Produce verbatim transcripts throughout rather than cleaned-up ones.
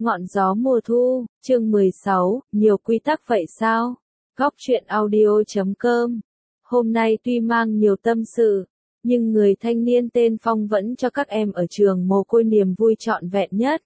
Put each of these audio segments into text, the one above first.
Ngọn gió mùa thu, chương mười sáu, nhiều quy tắc vậy sao? Góc truyện audio chấm com. Hôm nay tuy mang nhiều tâm sự, nhưng người thanh niên tên Phong vẫn cho các em ở trường mồ côi niềm vui trọn vẹn nhất.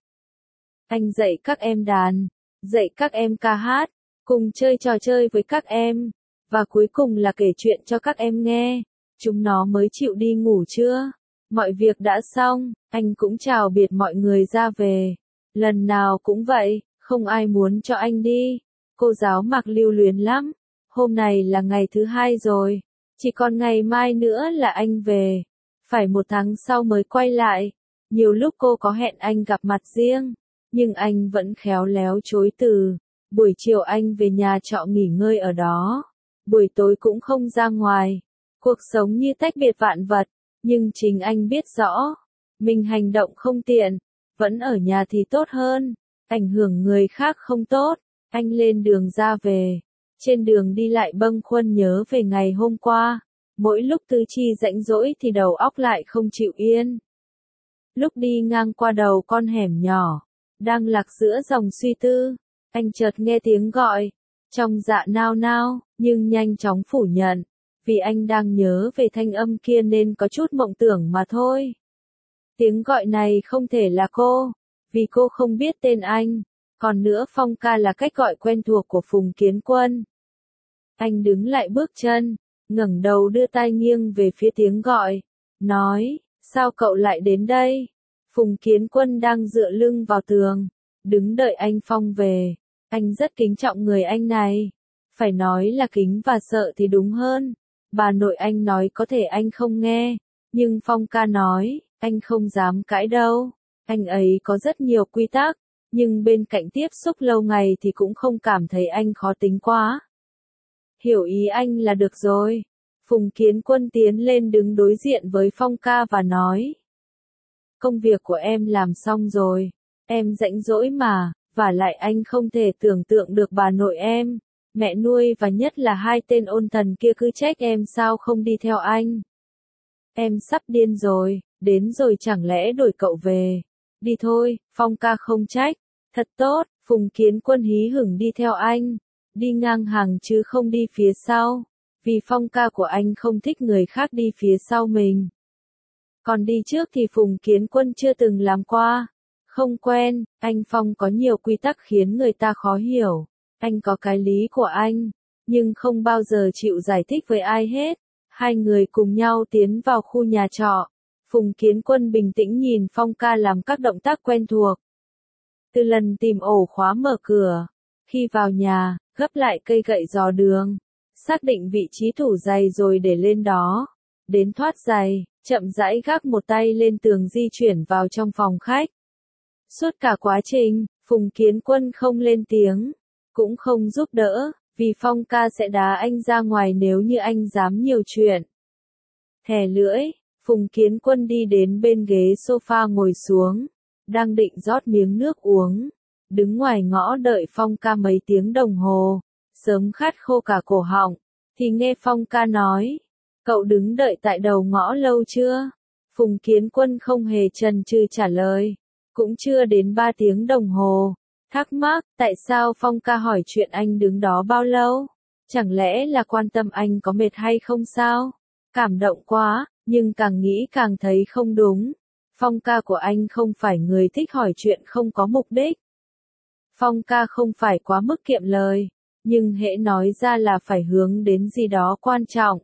Anh dạy các em đàn, dạy các em ca hát, cùng chơi trò chơi với các em, và cuối cùng là kể chuyện cho các em nghe. Chúng nó mới chịu đi ngủ trưa. Mọi việc đã xong, anh cũng chào biệt mọi người ra về. Lần nào cũng vậy, không ai muốn cho anh đi. Cô giáo Mạc lưu luyến lắm. Hôm nay là ngày thứ hai rồi. Chỉ còn ngày mai nữa là anh về. Phải một tháng sau mới quay lại. Nhiều lúc cô có hẹn anh gặp mặt riêng. Nhưng anh vẫn khéo léo chối từ. Buổi chiều anh về nhà trọ nghỉ ngơi ở đó. Buổi tối cũng không ra ngoài. Cuộc sống như tách biệt vạn vật. Nhưng chính anh biết rõ. Mình hành động không tiện. Vẫn ở nhà thì tốt hơn, ảnh hưởng người khác không tốt. Anh lên đường ra về. Trên đường đi lại bâng khuâng nhớ về ngày hôm qua. Mỗi lúc tứ chi rãnh rỗi thì đầu óc lại không chịu yên. Lúc đi ngang qua đầu con hẻm nhỏ, đang lạc giữa dòng suy tư, anh chợt nghe tiếng gọi. Trong dạ nao nao, nhưng nhanh chóng phủ nhận. Vì anh đang nhớ về thanh âm kia nên có chút mộng tưởng mà thôi. Tiếng gọi này không thể là cô, vì cô không biết tên anh. Còn nữa Phong ca là cách gọi quen thuộc của Phùng Kiến Quân. Anh đứng lại bước chân, ngẩng đầu đưa tai nghiêng về phía tiếng gọi, nói, sao cậu lại đến đây? Phùng Kiến Quân đang dựa lưng vào tường, đứng đợi anh Phong về. Anh rất kính trọng người anh này. Phải nói là kính và sợ thì đúng hơn. Bà nội anh nói có thể anh không nghe, nhưng Phong ca nói, anh không dám cãi đâu. Anh ấy có rất nhiều quy tắc, nhưng bên cạnh tiếp xúc lâu ngày thì cũng không cảm thấy anh khó tính quá. Hiểu ý anh là được rồi. Phùng Kiến Quân tiến lên đứng đối diện với Phong ca và nói. Công việc của em làm xong rồi. Em rảnh rỗi mà, vả lại anh không thể tưởng tượng được bà nội em, mẹ nuôi và nhất là hai tên ôn thần kia cứ trách em sao không đi theo anh. Em sắp điên rồi. Đến rồi chẳng lẽ đổi cậu về. Đi thôi, Phong ca không trách. Thật tốt, Phùng Kiến Quân hí hửng đi theo anh. Đi ngang hàng chứ không đi phía sau. Vì Phong ca của anh không thích người khác đi phía sau mình. Còn đi trước thì Phùng Kiến Quân chưa từng làm qua. Không quen, anh Phong có nhiều quy tắc khiến người ta khó hiểu. Anh có cái lý của anh, nhưng không bao giờ chịu giải thích với ai hết. Hai người cùng nhau tiến vào khu nhà trọ. Phùng Kiến Quân bình tĩnh nhìn Phong ca làm các động tác quen thuộc. Từ lần tìm ổ khóa mở cửa, khi vào nhà, gấp lại cây gậy dò đường, xác định vị trí tủ giày rồi để lên đó, đến thoát giày, chậm rãi gác một tay lên tường di chuyển vào trong phòng khách. Suốt cả quá trình, Phùng Kiến Quân không lên tiếng, cũng không giúp đỡ, vì Phong ca sẽ đá anh ra ngoài nếu như anh dám nhiều chuyện. Thè lưỡi. Phùng Kiến Quân đi đến bên ghế sofa ngồi xuống, đang định rót miếng nước uống, đứng ngoài ngõ đợi Phong ca mấy tiếng đồng hồ, sớm khát khô cả cổ họng, thì nghe Phong ca nói, cậu đứng đợi tại đầu ngõ lâu chưa? Phùng Kiến Quân không hề chần chừ trả lời, cũng chưa đến ba tiếng đồng hồ, thắc mắc, tại sao Phong ca hỏi chuyện anh đứng đó bao lâu? Chẳng lẽ là quan tâm anh có mệt hay không sao? Cảm động quá. Nhưng càng nghĩ càng thấy không đúng. Phong ca của anh không phải người thích hỏi chuyện không có mục đích. Phong ca không phải quá mức kiệm lời, nhưng hễ nói ra là phải hướng đến gì đó quan trọng.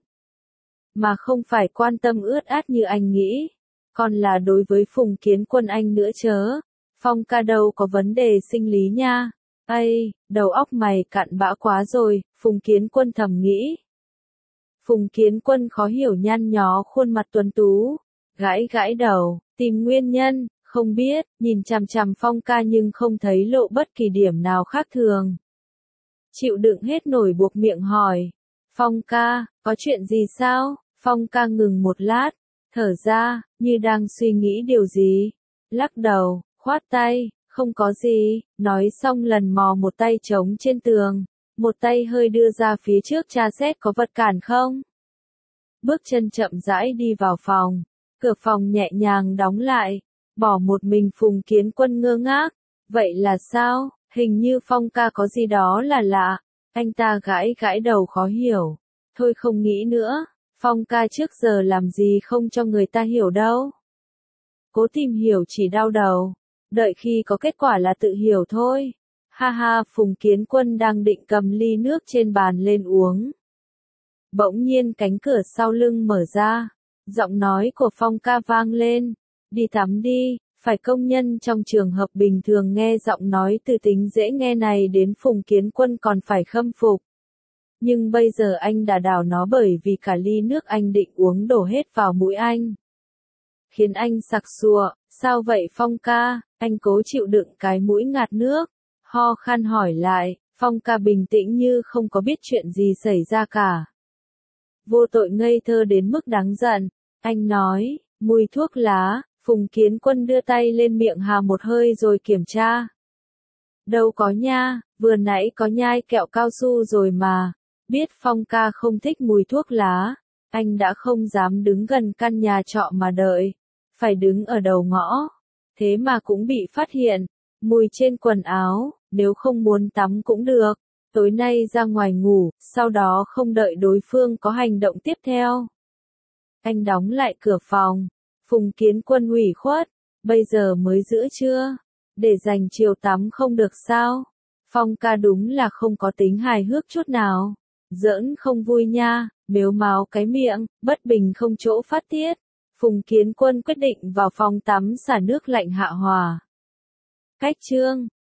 Mà không phải quan tâm ướt át như anh nghĩ. Còn là đối với Phùng Kiến Quân anh nữa chớ. Phong ca đâu có vấn đề sinh lý nha. Ây, đầu óc mày cặn bã quá rồi, Phùng Kiến Quân thầm nghĩ. Phùng Kiến Quân khó hiểu nhăn nhó khuôn mặt tuấn tú, gãi gãi đầu, tìm nguyên nhân, không biết, nhìn chằm chằm Phong ca nhưng không thấy lộ bất kỳ điểm nào khác thường. Chịu đựng hết nổi buộc miệng hỏi, Phong ca, có chuyện gì sao? Phong ca ngừng một lát, thở ra, như đang suy nghĩ điều gì, lắc đầu, khoát tay, không có gì, nói xong lần mò một tay trống trên tường. Một tay hơi đưa ra phía trước tra xét có vật cản không. Bước chân chậm rãi đi vào phòng. Cửa phòng nhẹ nhàng đóng lại. Bỏ một mình Phùng Kiến Quân ngơ ngác. Vậy là sao? Hình như Phong ca có gì đó là lạ. Anh ta gãi gãi đầu khó hiểu. Thôi không nghĩ nữa. Phong ca trước giờ làm gì không cho người ta hiểu đâu. Cố tìm hiểu chỉ đau đầu. Đợi khi có kết quả là tự hiểu thôi. Ha ha, Phùng Kiến Quân đang định cầm ly nước trên bàn lên uống. Bỗng nhiên cánh cửa sau lưng mở ra. Giọng nói của Phong ca vang lên. Đi tắm đi. Phải công nhân trong trường hợp bình thường nghe giọng nói từ tính dễ nghe này đến Phùng Kiến Quân còn phải khâm phục. Nhưng bây giờ anh đã đảo nó bởi vì cả ly nước anh định uống đổ hết vào mũi anh. Khiến anh sặc sụa, sao vậy Phong ca, anh cố chịu đựng cái mũi ngạt nước. Ho khan hỏi lại, Phong ca bình tĩnh như không có biết chuyện gì xảy ra cả. Vô tội ngây thơ đến mức đáng giận, anh nói, mùi thuốc lá. Phùng Kiến Quân đưa tay lên miệng hà một hơi rồi kiểm tra. Đâu có nha, vừa nãy có nhai kẹo cao su rồi mà. Biết Phong ca không thích mùi thuốc lá, anh đã không dám đứng gần căn nhà trọ mà đợi. Phải đứng ở đầu ngõ. Thế mà cũng bị phát hiện. Mùi trên quần áo, nếu không muốn tắm cũng được. Tối nay ra ngoài ngủ, sau đó không đợi đối phương có hành động tiếp theo. Anh đóng lại cửa phòng. Phùng Kiến Quân ủy khuất, bây giờ mới giữa trưa, để dành chiều tắm không được sao? Phong ca đúng là không có tính hài hước chút nào, giỡn không vui nha, mếu máo cái miệng, bất bình không chỗ phát tiết. Phùng Kiến Quân quyết định vào phòng tắm xả nước lạnh hạ hòa. Cách chương